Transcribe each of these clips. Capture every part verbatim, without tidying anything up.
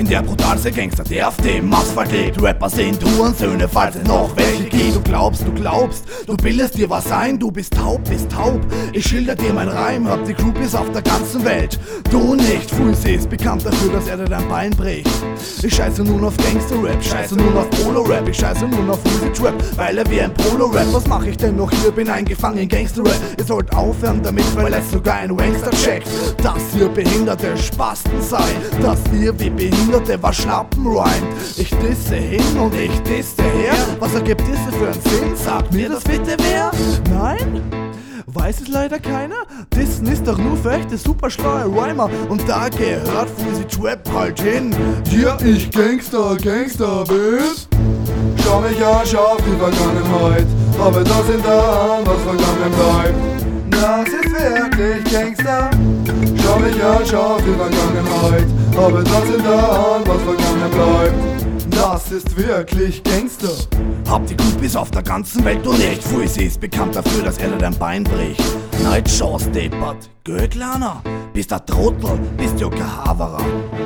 bin der brutalste Gangster, der auf dem Asphalt lebt. Rapper sind Hurensöhne, falls es noch welche gibt. Du glaubst, du glaubst, du bildest dir was ein. Du bist taub, bist taub, ich schilder dir mein Reim. Hab die Groupies auf der ganzen Welt, du nicht. Fuisi ist bekannt dafür, dass er dir dein Bein bricht. Ich scheiße nur auf Gangster-Rap, scheiße nur auf Polo-Rap. Ich scheiße nur auf Music-Trap, weil er wie ein Polo-Rap. Was mach ich denn noch hier, bin eingefangen in Gangster-Rap. Ihr sollt aufhören damit, weil es sogar ein Wangster checkt, dass ihr behinderte Spasten seid, dass ihr wie Behinderte was Schlappen rhymt. Ich disse hin und ich disse her. Was ergibt Disse für einen Sinn? Sagt mir das bitte wer? Nein? Weiß es leider keiner? Dissen ist doch nur für echte super schlaue Rhymer. Und da gehört Fuisi Trap halt hin. Ja, ich Gangster, Gangster bin. Schau mich an, schau auf die Vergangenheit. Aber das in der Hand, was vergangen bleibt. Das ist wirklich Gangster. Schau mich an, schau auf die Vergangenheit. Aber das in der Hand, was vergangen bleibt. Das ist wirklich Gangster. Hab die Groupies auf der ganzen Welt, du nicht. Fuisi ist bekannt dafür, dass er dir dein Bein bricht. Nicht Chance, deppert. Geh, Kleiner, bist der Trottel, bist ja kein Haverer.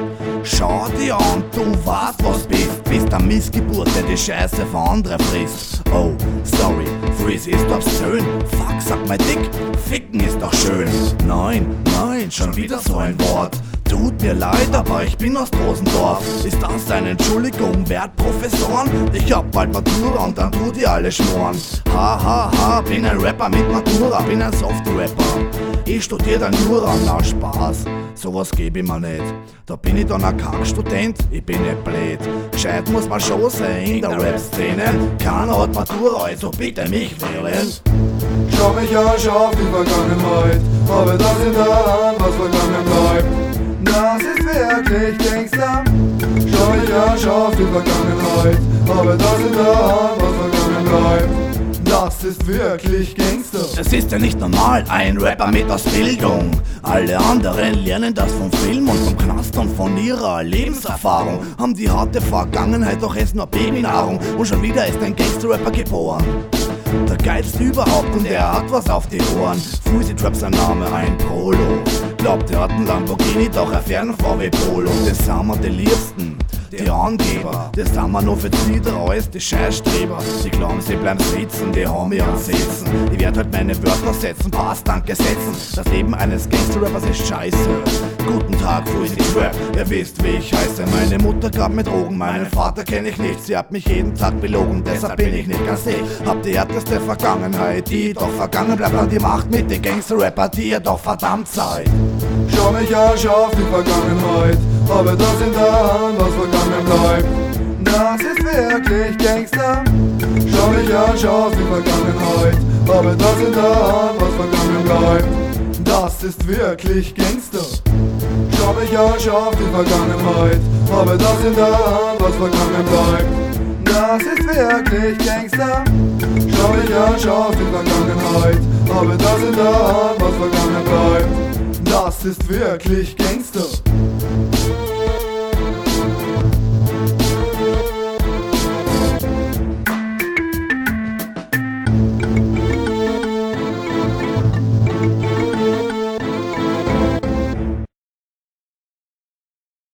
Schau dir an, du weißt, was bist. Bist der Missgeburt, der die Scheiße von anderen frisst. Oh, sorry, Fuisi ist obszön. Fuck, sag mal dick, ficken ist doch schön. Nein, nein, schon wieder so ein Wort. Tut mir leid, aber ich bin aus Rosendorf. Ist das eine Entschuldigung wert, Professoren? Ich hab bald Matura und dann tut ihr alle schmoren. Ha ha ha, bin ein Rapper mit Matura, bin ein Soft-Rapper. Ich studier dann Jura, na Spaß, sowas geb ich mir nicht. Da bin ich dann ein Kackstudent, ich bin nicht blöd. Gescheit muss man schon sein in der Rap-Szene. Keiner hat Matura, also bitte mich wählen. Schau mich an, schau auf die Vergangenheit. Aber das in der Hand, was vergangen bleibt. Das ist wirklich Gangster. Schau mich an, schau auf die Vergangenheit. Aber das in der Hand, was vergangen bleibt. Das ist wirklich Gangster. Es ist ja nicht normal, ein Rapper mit Ausbildung. Alle anderen lernen das vom Film und vom Knast und von ihrer Lebenserfahrung. Haben die harte Vergangenheit, doch essen nur Babynahrung. Und schon wieder ist ein Gangster-Rapper geboren. Der geilste überhaupt und er hat was auf die Ohren. Fuisi Trap sein Name, ein Polo. Glaubt er hat einen Lamborghini, doch er fährt einen V W Polo. Das sind wir die Liebsten, die Angeber. Das sind wir noch für Zieder, alles die Scheißstreber. Die glauben, sie bleiben sitzen, die haben mich ansetzen. Ich werd halt meine Wörter setzen, passt, danke setzen. Das Leben eines Gangster-Rappers ist scheiße. Guten Tag, Fuisi Trap, ihr wisst wie ich heiße. Meine Mutter gab mir Drogen, meinen Vater kenn ich nicht. Sie hat mich jeden Tag belogen, deshalb bin ich nicht ganz ich. Hab die härteste Vergangenheit, die doch vergangen bleibt an die Macht mit den Gangster-Rapper, die ihr doch verdammt seid. Schau mich an, schau auf die Vergangenheit. Aber das in der Hand, was vergangen bleibt. Das ist wirklich Gangster. Schau mich an, schau auf die Vergangenheit. Aber das in der Hand, was vergangen bleibt. Das ist wirklich Gangster. Schau mich an, schau auf die Vergangenheit. Aber das in der Hand, was vergangen bleibt. Das ist wirklich Gangster. Schau mich an, schau auf die Vergangenheit. Aber das in der Hand, was vergangen bleibt. Das ist wirklich Gangster.